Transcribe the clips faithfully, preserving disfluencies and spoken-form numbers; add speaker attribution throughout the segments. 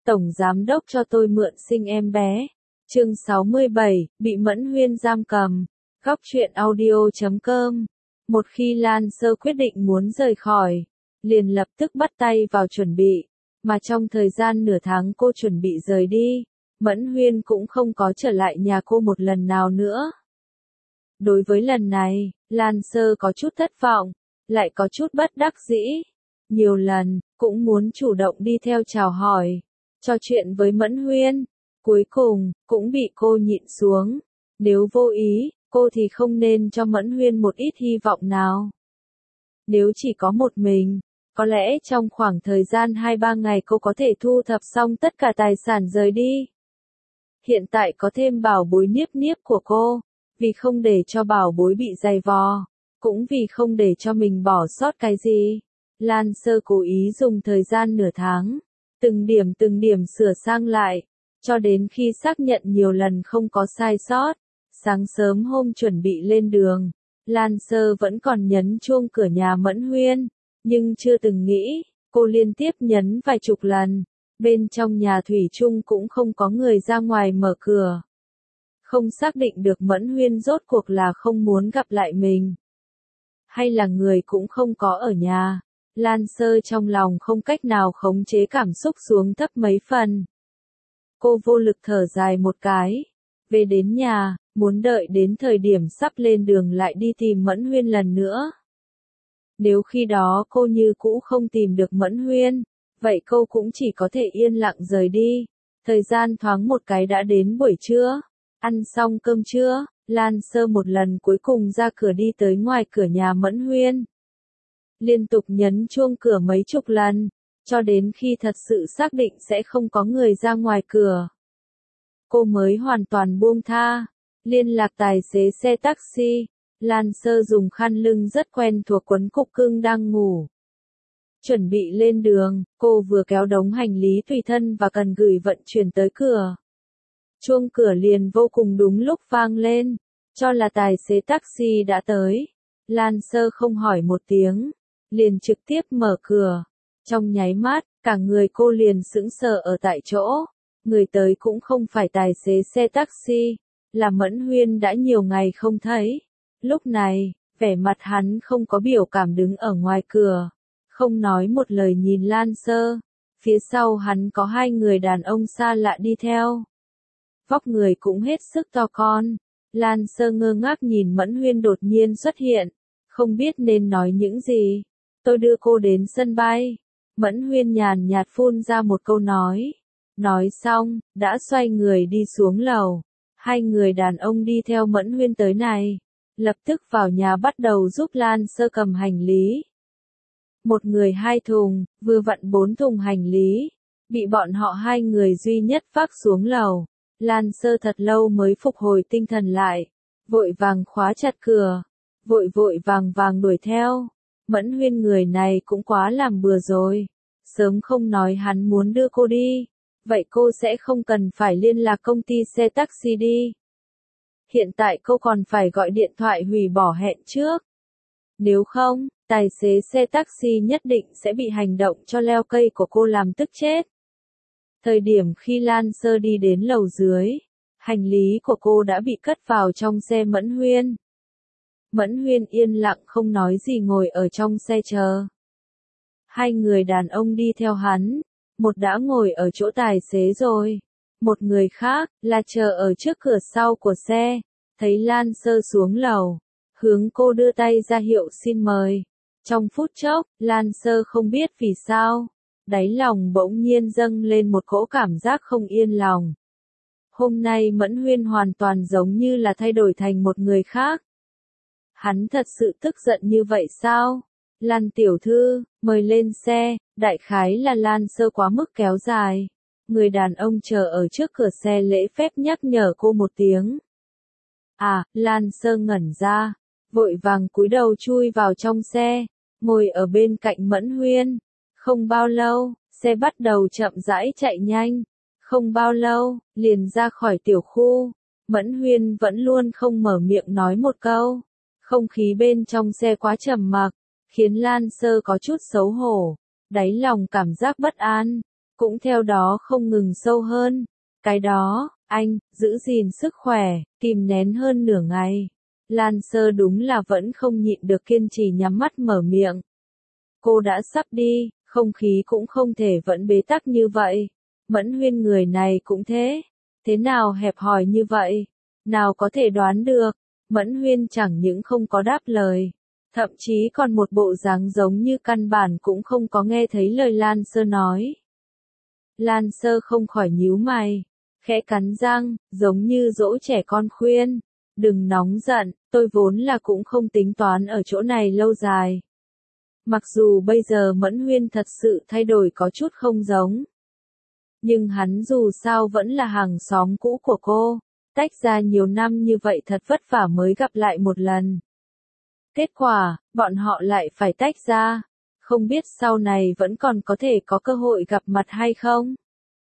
Speaker 1: Tổng giám đốc cho tôi mượn sinh em bé. Chương sáu mươi bảy, bị Mẫn Huyên giam cầm. Góc truyện audio chấm com. Một khi Lan Sơ quyết định muốn rời khỏi, liền lập tức bắt tay vào chuẩn bị, mà trong thời gian nửa tháng cô chuẩn bị rời đi, Mẫn Huyên cũng không có trở lại nhà cô một lần nào nữa. Đối với lần này, Lan Sơ có chút thất vọng, lại có chút bất đắc dĩ. Nhiều lần, cũng muốn chủ động đi theo chào hỏi, trò chuyện với Mẫn Huyên. Cuối cùng, cũng bị cô nhịn xuống. Nếu vô ý, cô thì không nên cho Mẫn Huyên một ít hy vọng nào. Nếu chỉ có một mình, có lẽ trong khoảng thời gian hai ba ngày cô có thể thu thập xong tất cả tài sản rời đi. Hiện tại có thêm bảo bối niếp niếp của cô, vì không để cho bảo bối bị dày vò, cũng vì không để cho mình bỏ sót cái gì. Lan Sơ cố ý dùng thời gian nửa tháng, từng điểm từng điểm sửa sang lại, cho đến khi xác nhận nhiều lần không có sai sót. Sáng sớm hôm chuẩn bị lên đường, Lan Sơ vẫn còn nhấn chuông cửa nhà Mẫn Huyên, nhưng chưa từng nghĩ, cô liên tiếp nhấn vài chục lần, bên trong nhà thủy chung cũng không có người ra ngoài mở cửa. Không xác định được Mẫn Huyên rốt cuộc là không muốn gặp lại mình, hay là người cũng không có ở nhà. Lan Sơ trong lòng không cách nào khống chế cảm xúc xuống thấp mấy phần. Cô vô lực thở dài một cái, về đến nhà, muốn đợi đến thời điểm sắp lên đường lại đi tìm Mẫn Huyên lần nữa. Nếu khi đó cô như cũ không tìm được Mẫn Huyên, vậy cô cũng chỉ có thể yên lặng rời đi. Thời gian thoáng một cái đã đến buổi trưa, ăn xong cơm trưa, Lan Sơ một lần cuối cùng ra cửa đi tới ngoài cửa nhà Mẫn Huyên. Liên tục nhấn chuông cửa mấy chục lần, cho đến khi thật sự xác định sẽ không có người ra ngoài cửa, cô mới hoàn toàn buông tha. Liên lạc tài xế xe taxi, Lan Sơ dùng khăn lưng rất quen thuộc quấn cục cưng đang ngủ. Chuẩn bị lên đường, cô vừa kéo đống hành lý tùy thân và cần gửi vận chuyển tới cửa. Chuông cửa liền vô cùng đúng lúc vang lên, cho là tài xế taxi đã tới. Lan Sơ không hỏi một tiếng, liền trực tiếp mở cửa. Trong nháy mắt, cả người cô liền sững sờ ở tại chỗ. Người tới cũng không phải tài xế xe taxi, là Mẫn Huyên đã nhiều ngày không thấy. Lúc này, vẻ mặt hắn không có biểu cảm đứng ở ngoài cửa, không nói một lời nhìn Lan Sơ. Phía sau hắn có hai người đàn ông xa lạ đi theo. Vóc người cũng hết sức to con. Lan Sơ ngơ ngác nhìn Mẫn Huyên đột nhiên xuất hiện, không biết nên nói những gì. Tôi đưa cô đến sân bay. Mẫn Huyên nhàn nhạt phun ra một câu nói. Nói xong, đã xoay người đi xuống lầu. Hai người đàn ông đi theo Mẫn Huyên tới này, lập tức vào nhà bắt đầu giúp Lan Sơ cầm hành lý. Một người hai thùng, vừa vặn bốn thùng hành lý, bị bọn họ hai người duy nhất vác xuống lầu. Lan Sơ thật lâu mới phục hồi tinh thần lại, vội vàng khóa chặt cửa, vội vội vàng vàng đuổi theo. Mẫn Huyên người này cũng quá làm bừa rồi, sớm không nói hắn muốn đưa cô đi, vậy cô sẽ không cần phải liên lạc công ty xe taxi đi. Hiện tại cô còn phải gọi điện thoại hủy bỏ hẹn trước. Nếu không, tài xế xe taxi nhất định sẽ bị hành động cho leo cây của cô làm tức chết. Thời điểm khi Lan Sơ đi đến lầu dưới, hành lý của cô đã bị cất vào trong xe Mẫn Huyên. Mẫn Huyên yên lặng không nói gì ngồi ở trong xe chờ. Hai người đàn ông đi theo hắn, một đã ngồi ở chỗ tài xế rồi, một người khác là chờ ở trước cửa sau của xe. Thấy Lan Sơ xuống lầu, hướng cô đưa tay ra hiệu xin mời. Trong phút chốc, Lan Sơ không biết vì sao, đáy lòng bỗng nhiên dâng lên một cỗ cảm giác không yên lòng. Hôm nay Mẫn Huyên hoàn toàn giống như là thay đổi thành một người khác. Hắn thật sự tức giận như vậy sao? Lan tiểu thư, mời lên xe. Đại khái là Lan Sơ quá mức kéo dài. Người đàn ông chờ ở trước cửa xe lễ phép nhắc nhở cô một tiếng. À, Lan Sơ ngẩn ra, vội vàng cúi đầu chui vào trong xe, ngồi ở bên cạnh Mẫn Huyên. Không bao lâu, xe bắt đầu chậm rãi chạy nhanh. Không bao lâu, liền ra khỏi tiểu khu. Mẫn Huyên vẫn luôn không mở miệng nói một câu. Không khí bên trong xe quá trầm mặc, khiến Lan Sơ có chút xấu hổ, đáy lòng cảm giác bất an. cũng theo đó không ngừng sâu hơn. Cái đó, anh, giữ gìn sức khỏe, kìm nén hơn nửa ngày. Lan Sơ đúng là vẫn không nhịn được kiên trì nhắm mắt mở miệng. Cô đã sắp đi, không khí cũng không thể vẫn bế tắc như vậy. Mẫn Huyên người này cũng thế. Thế nào hẹp hòi như vậy? Nào có thể đoán được. Mẫn Huyên chẳng những không có đáp lời. Thậm chí còn một bộ dáng giống như căn bản cũng không có nghe thấy lời Lan Sơ nói. Lan Sơ không khỏi nhíu mày. Khẽ cắn răng, giống như dỗ trẻ con khuyên. Đừng nóng giận, tôi vốn là cũng không tính toán ở chỗ này lâu dài. Mặc dù bây giờ Mẫn Huyên thật sự thay đổi có chút không giống. Nhưng hắn dù sao vẫn là hàng xóm cũ của cô. Tách ra nhiều năm như vậy thật vất vả mới gặp lại một lần. Kết quả, bọn họ lại phải tách ra. Không biết sau này vẫn còn có thể có cơ hội gặp mặt hay không?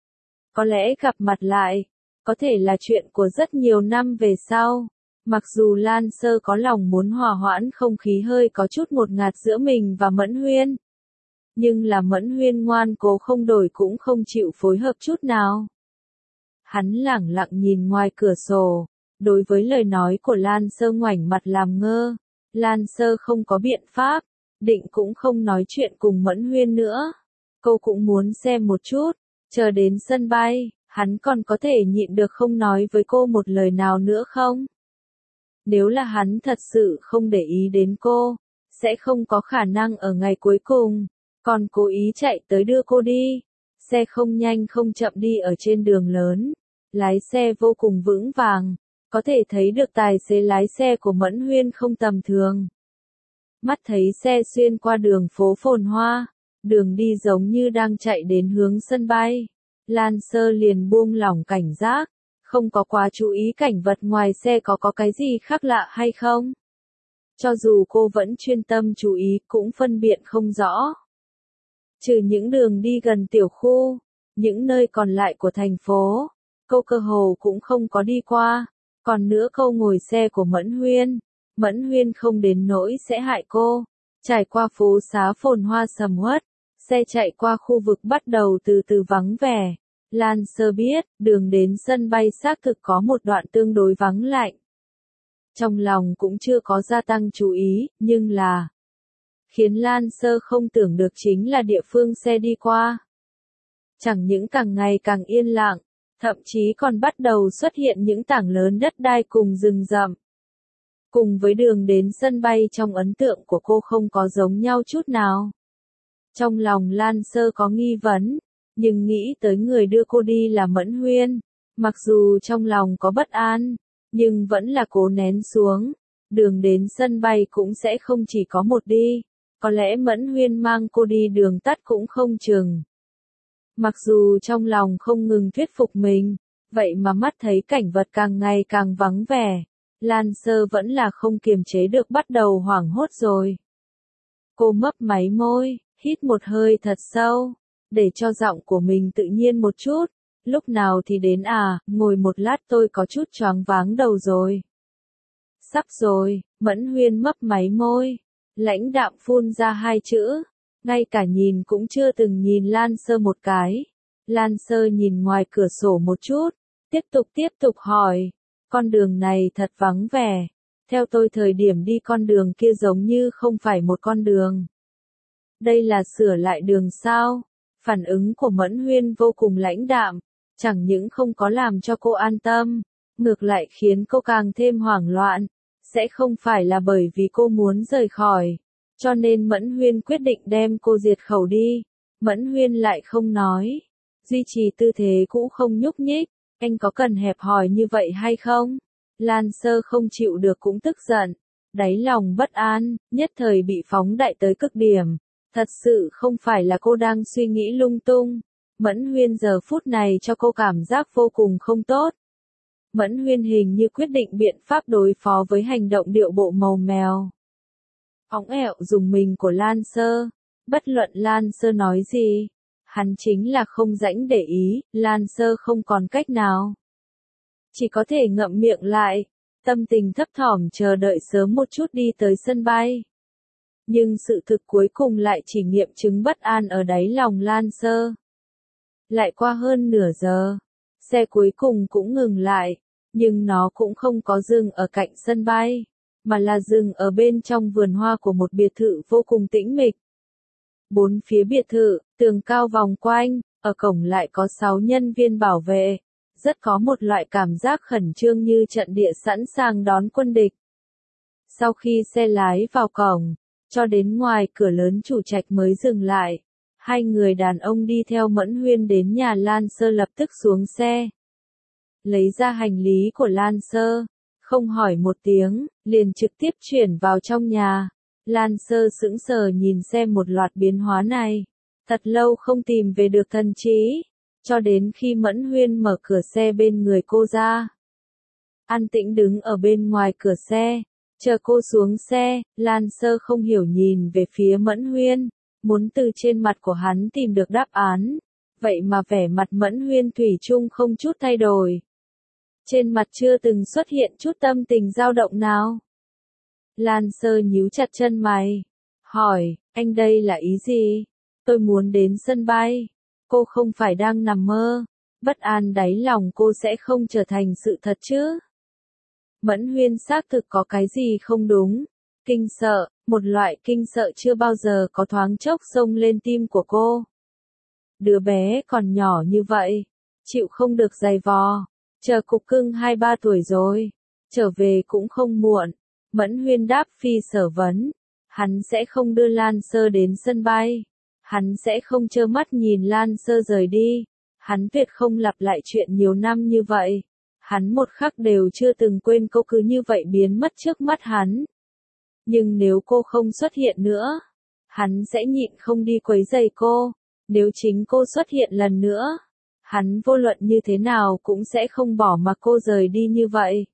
Speaker 1: Có lẽ gặp mặt lại, có thể là chuyện của rất nhiều năm về sau. Mặc dù Lan Sơ có lòng muốn hòa hoãn không khí hơi có chút ngột ngạt giữa mình và Mẫn Huyên. Nhưng là Mẫn Huyên ngoan cố không đổi cũng không chịu phối hợp chút nào. Hắn lẳng lặng nhìn ngoài cửa sổ, đối với lời nói của Lan Sơ ngoảnh mặt làm ngơ. Lan Sơ không có biện pháp, định cũng không nói chuyện cùng Mẫn Huyên nữa. Cô cũng muốn xem một chút, chờ đến sân bay, hắn còn có thể nhịn được không nói với cô một lời nào nữa không? Nếu là hắn thật sự không để ý đến cô, sẽ không có khả năng ở ngày cuối cùng, còn cố ý chạy tới đưa cô đi. Xe không nhanh không chậm đi ở trên đường lớn, lái xe vô cùng vững vàng, có thể thấy được tài xế lái xe của Mẫn Huyên không tầm thường. Mắt thấy xe xuyên qua đường phố phồn hoa, đường đi giống như đang chạy đến hướng sân bay. Lan Sơ liền buông lỏng cảnh giác, không có quá chú ý cảnh vật ngoài xe có có cái gì khác lạ hay không. Cho dù cô vẫn chuyên tâm chú ý cũng phân biện không rõ. Trừ những đường đi gần tiểu khu, những nơi còn lại của thành phố, cô cơ hồ cũng không có đi qua. Còn nữa câu ngồi xe của Mẫn Huyên, Mẫn Huyên không đến nỗi sẽ hại cô. Trải qua phố xá phồn hoa sầm uất, xe chạy qua khu vực bắt đầu từ từ vắng vẻ. Lan Sơ biết, đường đến sân bay xác thực có một đoạn tương đối vắng lạnh. Trong lòng cũng chưa có gia tăng chú ý, nhưng là khiến Lan Sơ không tưởng được chính là địa phương xe đi qua. Chẳng những càng ngày càng yên lặng, thậm chí còn bắt đầu xuất hiện những tảng lớn đất đai cùng rừng rậm. Cùng với đường đến sân bay trong ấn tượng của cô không có giống nhau chút nào. Trong lòng Lan Sơ có nghi vấn, nhưng nghĩ tới người đưa cô đi là Mẫn Huyên. Mặc dù trong lòng có bất an, nhưng vẫn là cố nén xuống. Đường đến sân bay cũng sẽ không chỉ có một đi. Có lẽ Mẫn Huyên mang cô đi đường tắt cũng không chừng. Mặc dù trong lòng không ngừng thuyết phục mình, vậy mà mắt thấy cảnh vật càng ngày càng vắng vẻ, Lan Sơ vẫn là không kiềm chế được bắt đầu hoảng hốt rồi. Cô mấp máy môi, hít một hơi thật sâu, để cho giọng của mình tự nhiên một chút. Lúc nào thì đến à, ngồi một lát tôi có chút choáng váng đầu rồi. Sắp rồi, Mẫn Huyên mấp máy môi, lãnh đạm phun ra hai chữ. Ngay cả nhìn cũng chưa từng nhìn Lan Sơ một cái. Lan Sơ nhìn ngoài cửa sổ một chút, tiếp tục tiếp tục hỏi, con đường này thật vắng vẻ. Theo tôi thời điểm đi con đường kia giống như không phải một con đường. Đây là sửa lại đường sao? Phản ứng của Mẫn Huyên vô cùng lãnh đạm, chẳng những không có làm cho cô an tâm, ngược lại khiến cô càng thêm hoảng loạn. Sẽ không phải là bởi vì cô muốn rời khỏi, cho nên Mẫn Huyên quyết định đem cô diệt khẩu đi. Mẫn Huyên lại không nói, duy trì tư thế cũ không nhúc nhích. Anh có cần hẹp hòi như vậy hay không? Lan Sơ không chịu được cũng tức giận, đáy lòng bất an, nhất thời bị phóng đại tới cực điểm. Thật sự không phải là cô đang suy nghĩ lung tung. Mẫn Huyên giờ phút này cho cô cảm giác vô cùng không tốt. Mẫn Huyên hình như quyết định biện pháp đối phó với hành động điệu bộ màu mèo. Óng ẹo dùng mình của Lan Sơ. Bất luận Lan Sơ nói gì, hắn chính là không rãnh để ý. Lan Sơ không còn cách nào, chỉ có thể ngậm miệng lại, tâm tình thấp thỏm chờ đợi sớm một chút đi tới sân bay. Nhưng sự thực cuối cùng lại chỉ nghiệm chứng bất an ở đáy lòng Lan Sơ. Lại qua hơn nửa giờ, xe cuối cùng cũng ngừng lại, nhưng nó cũng không có dừng ở cạnh sân bay, mà là dừng ở bên trong vườn hoa của một biệt thự vô cùng tĩnh mịch. Bốn phía biệt thự, tường cao vòng quanh, ở cổng lại có sáu nhân viên bảo vệ, rất có một loại cảm giác khẩn trương như trận địa sẵn sàng đón quân địch. Sau khi xe lái vào cổng, cho đến ngoài cửa lớn chủ trạch mới dừng lại, hai người đàn ông đi theo Mẫn Huyên đến nhà Lan Sơ lập tức xuống xe. Lấy ra hành lý của Lan Sơ, không hỏi một tiếng, liền trực tiếp chuyển vào trong nhà. Lan Sơ sững sờ nhìn xem một loạt biến hóa này, thật lâu không tìm về được thần trí, cho đến khi Mẫn Huyên mở cửa xe bên người cô ra. An tĩnh đứng ở bên ngoài cửa xe, chờ cô xuống xe, Lan Sơ không hiểu nhìn về phía Mẫn Huyên, muốn từ trên mặt của hắn tìm được đáp án, vậy mà vẻ mặt Mẫn Huyên thủy chung không chút thay đổi. Trên mặt chưa từng xuất hiện chút tâm tình dao động nào. Lan Sơ nhíu chặt chân mày, hỏi, anh đây là ý gì? Tôi muốn đến sân bay. Cô không phải đang nằm mơ, bất an đáy lòng cô sẽ không trở thành sự thật chứ? Mẫn Huyên xác thực có cái gì không đúng. Kinh sợ, một loại kinh sợ chưa bao giờ có thoáng chốc xông lên tim của cô. Đứa bé còn nhỏ như vậy, chịu không được giày vò, chờ cục cưng hai ba tuổi rồi, trở về cũng không muộn. Mẫn Huyên đáp phi sở vấn, hắn sẽ không đưa Lan Sơ đến sân bay, hắn sẽ không trơ mắt nhìn Lan Sơ rời đi, hắn tuyệt không lặp lại chuyện nhiều năm như vậy, hắn một khắc đều chưa từng quên cô cứ như vậy biến mất trước mắt hắn. Nhưng nếu cô không xuất hiện nữa, hắn sẽ nhịn không đi quấy rầy cô, nếu chính cô xuất hiện lần nữa, hắn vô luận như thế nào cũng sẽ không bỏ mặc cô rời đi như vậy.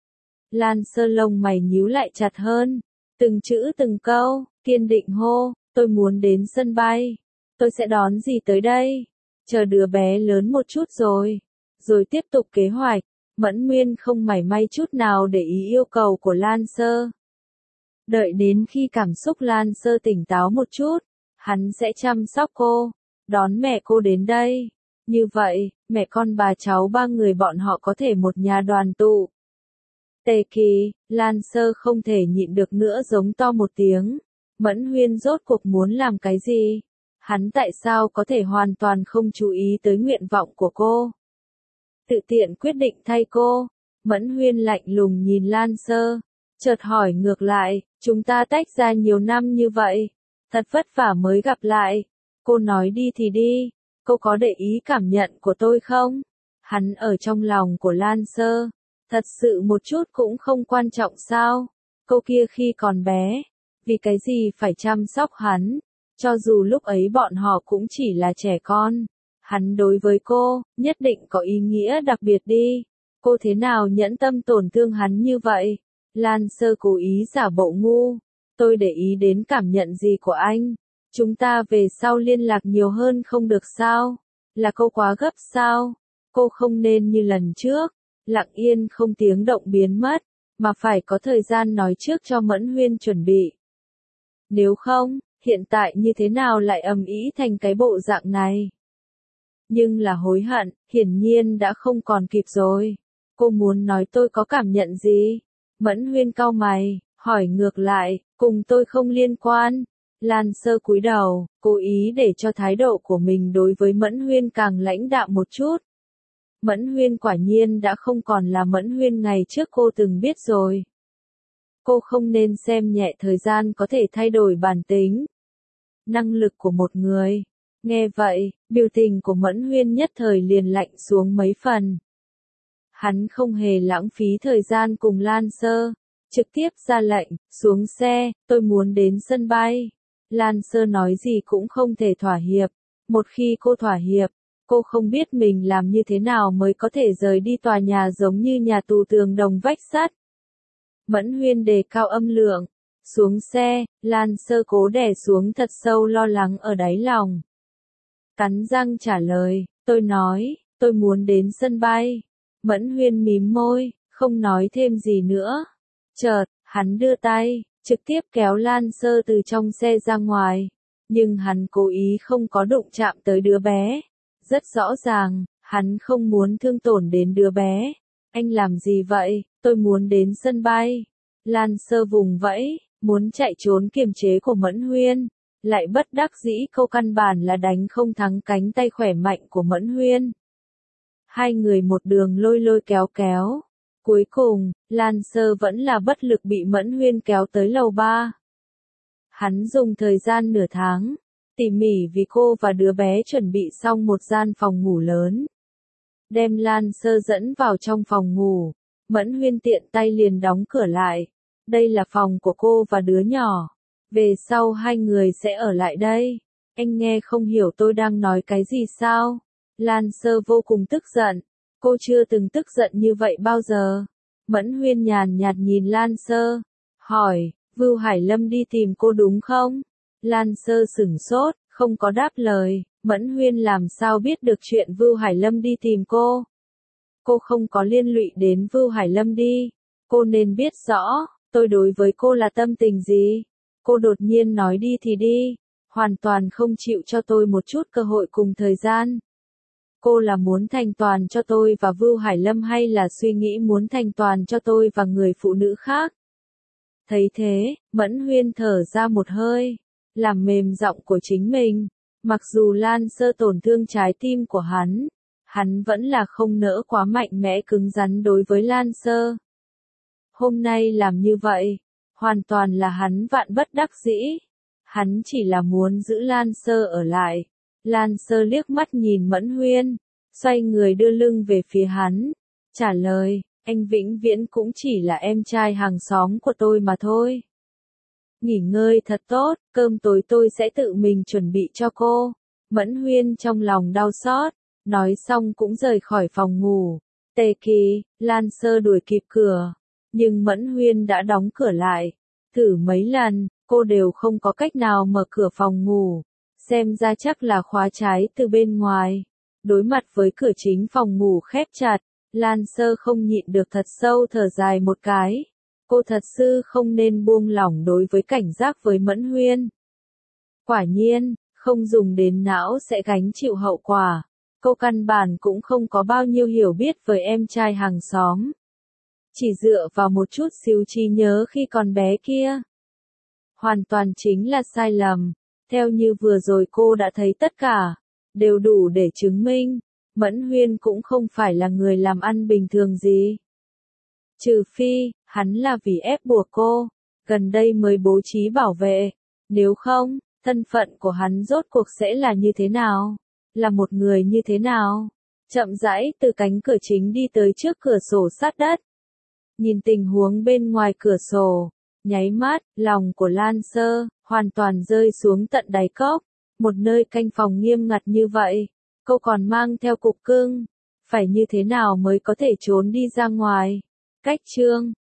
Speaker 1: Lan Sơ lông mày nhíu lại chặt hơn, từng chữ từng câu, kiên định hô, tôi muốn đến sân bay, tôi sẽ đón gì tới đây, chờ đứa bé lớn một chút rồi, rồi tiếp tục kế hoạch. Mẫn Huyên không mảy may chút nào để ý yêu cầu của Lan Sơ. Đợi đến khi cảm xúc Lan Sơ tỉnh táo một chút, hắn sẽ chăm sóc cô, đón mẹ cô đến đây. Như vậy, mẹ con bà cháu ba người bọn họ có thể một nhà đoàn tụ. Tề Kỳ, Lan Sơ không thể nhịn được nữa giống to một tiếng. Mẫn Huyên rốt cuộc muốn làm cái gì? Hắn tại sao có thể hoàn toàn không chú ý tới nguyện vọng của cô? Tự tiện quyết định thay cô. Mẫn Huyên lạnh lùng nhìn Lan Sơ, chợt hỏi ngược lại, chúng ta tách ra nhiều năm như vậy, thật vất vả mới gặp lại. Cô nói đi thì đi, cô có để ý cảm nhận của tôi không? Hắn ở trong lòng của Lan Sơ, thật sự một chút cũng không quan trọng sao? Cô kia khi còn bé, vì cái gì phải chăm sóc hắn, cho dù lúc ấy bọn họ cũng chỉ là trẻ con. Hắn đối với cô, nhất định có ý nghĩa đặc biệt đi. Cô thế nào nhẫn tâm tổn thương hắn như vậy? Lan Sơ cố ý giả bộ ngu. Tôi để ý đến cảm nhận gì của anh? Chúng ta về sau liên lạc nhiều hơn không được sao? Là cô quá gấp sao? Cô không nên như lần trước, lặng yên không tiếng động biến mất, mà phải có thời gian nói trước cho Mẫn Huyên chuẩn bị. Nếu không, hiện tại như thế nào lại ầm ĩ thành cái bộ dạng này? Nhưng là hối hận, hiển nhiên đã không còn kịp rồi. Cô muốn nói tôi có cảm nhận gì? Mẫn Huyên cau mày, hỏi ngược lại, cùng tôi không liên quan. Lan Sơ cúi đầu, cố ý để cho thái độ của mình đối với Mẫn Huyên càng lãnh đạm một chút. Mẫn Huyên quả nhiên đã không còn là Mẫn Huyên ngày trước cô từng biết rồi. Cô không nên xem nhẹ thời gian có thể thay đổi bản tính, năng lực của một người. Nghe vậy, biểu tình của Mẫn Huyên nhất thời liền lạnh xuống mấy phần. Hắn không hề lãng phí thời gian cùng Lan Sơ, trực tiếp ra lệnh, xuống xe, tôi muốn đến sân bay. Lan Sơ nói gì cũng không thể thỏa hiệp, một khi cô thỏa hiệp, cô không biết mình làm như thế nào mới có thể rời đi tòa nhà giống như nhà tù tường đồng vách sắt. Mẫn Huyên đề cao âm lượng, xuống xe, Lan Sơ cố đè xuống thật sâu lo lắng ở đáy lòng. Cắn răng trả lời, tôi nói, tôi muốn đến sân bay. Mẫn Huyên mím môi, không nói thêm gì nữa. Chợt, hắn đưa tay, trực tiếp kéo Lan Sơ từ trong xe ra ngoài. Nhưng hắn cố ý không có đụng chạm tới đứa bé. Rất rõ ràng, hắn không muốn thương tổn đến đứa bé. Anh làm gì vậy? Tôi muốn đến sân bay. Lan Sơ vùng vẫy, muốn chạy trốn kiềm chế của Mẫn Huyên. Lại bất đắc dĩ câu căn bản là đánh không thắng cánh tay khỏe mạnh của Mẫn Huyên. Hai người một đường lôi lôi kéo kéo. Cuối cùng, Lan Sơ vẫn là bất lực bị Mẫn Huyên kéo tới lầu ba. Hắn dùng thời gian nửa tháng, tỉ mỉ vì cô và đứa bé chuẩn bị xong một gian phòng ngủ lớn. Đem Lan Sơ dẫn vào trong phòng ngủ, Mẫn Huyên tiện tay liền đóng cửa lại. Đây là phòng của cô và đứa nhỏ. Về sau hai người sẽ ở lại đây. Anh nghe không hiểu tôi đang nói cái gì sao? Lan Sơ vô cùng tức giận. Cô chưa từng tức giận như vậy bao giờ. Mẫn Huyên nhàn nhạt nhìn Lan Sơ. Hỏi, Vưu Hải Lâm đi tìm cô đúng không? Lan Sơ sửng sốt, không có đáp lời. Mẫn Huyên làm sao biết được chuyện Vưu Hải Lâm đi tìm cô? Cô không có liên lụy đến Vưu Hải Lâm đi. Cô nên biết rõ, tôi đối với cô là tâm tình gì. Cô đột nhiên nói đi thì đi, hoàn toàn không chịu cho tôi một chút cơ hội cùng thời gian. Cô là muốn thành toàn cho tôi và Vưu Hải Lâm hay là suy nghĩ muốn thành toàn cho tôi và người phụ nữ khác? Thấy thế, Mẫn Huyên thở ra một hơi, làm mềm giọng của chính mình. Mặc dù Lan Sơ tổn thương trái tim của hắn, hắn vẫn là không nỡ quá mạnh mẽ cứng rắn đối với Lan Sơ. Hôm nay làm như vậy, hoàn toàn là hắn vạn bất đắc dĩ. Hắn chỉ là muốn giữ Lan Sơ ở lại. Lan Sơ liếc mắt nhìn Mẫn Huyên, xoay người đưa lưng về phía hắn, trả lời, anh vĩnh viễn cũng chỉ là em trai hàng xóm của tôi mà thôi. Nghỉ ngơi thật tốt, cơm tối tôi sẽ tự mình chuẩn bị cho cô. Mẫn Huyên trong lòng đau xót, nói xong cũng rời khỏi phòng ngủ. Tề Kỳ, Lan Sơ đuổi kịp cửa, nhưng Mẫn Huyên đã đóng cửa lại. Thử mấy lần, cô đều không có cách nào mở cửa phòng ngủ. Xem ra chắc là khóa trái từ bên ngoài. Đối mặt với cửa chính phòng ngủ khép chặt, Lan Sơ không nhịn được thật sâu thở dài một cái. Cô thật sự không nên buông lỏng đối với cảnh giác với Mẫn Huyên. Quả nhiên, không dùng đến não sẽ gánh chịu hậu quả. Cô căn bản cũng không có bao nhiêu hiểu biết với em trai hàng xóm. Chỉ dựa vào một chút xíu trí nhớ khi còn bé kia. Hoàn toàn chính là sai lầm. Theo như vừa rồi cô đã thấy tất cả, đều đủ để chứng minh, Mẫn Huyên cũng không phải là người làm ăn bình thường gì. Trừ phi, hắn là vì ép buộc cô, gần đây mới bố trí bảo vệ, nếu không, thân phận của hắn rốt cuộc sẽ là như thế nào? Là một người như thế nào? Chậm rãi từ cánh cửa chính đi tới trước cửa sổ sát đất. Nhìn tình huống bên ngoài cửa sổ, nháy mắt, lòng của Lan Sơ hoàn toàn rơi xuống tận đáy cốc. Một nơi canh phòng nghiêm ngặt như vậy, cô còn mang theo cục cưng, phải như thế nào mới có thể trốn đi ra ngoài? Cách chương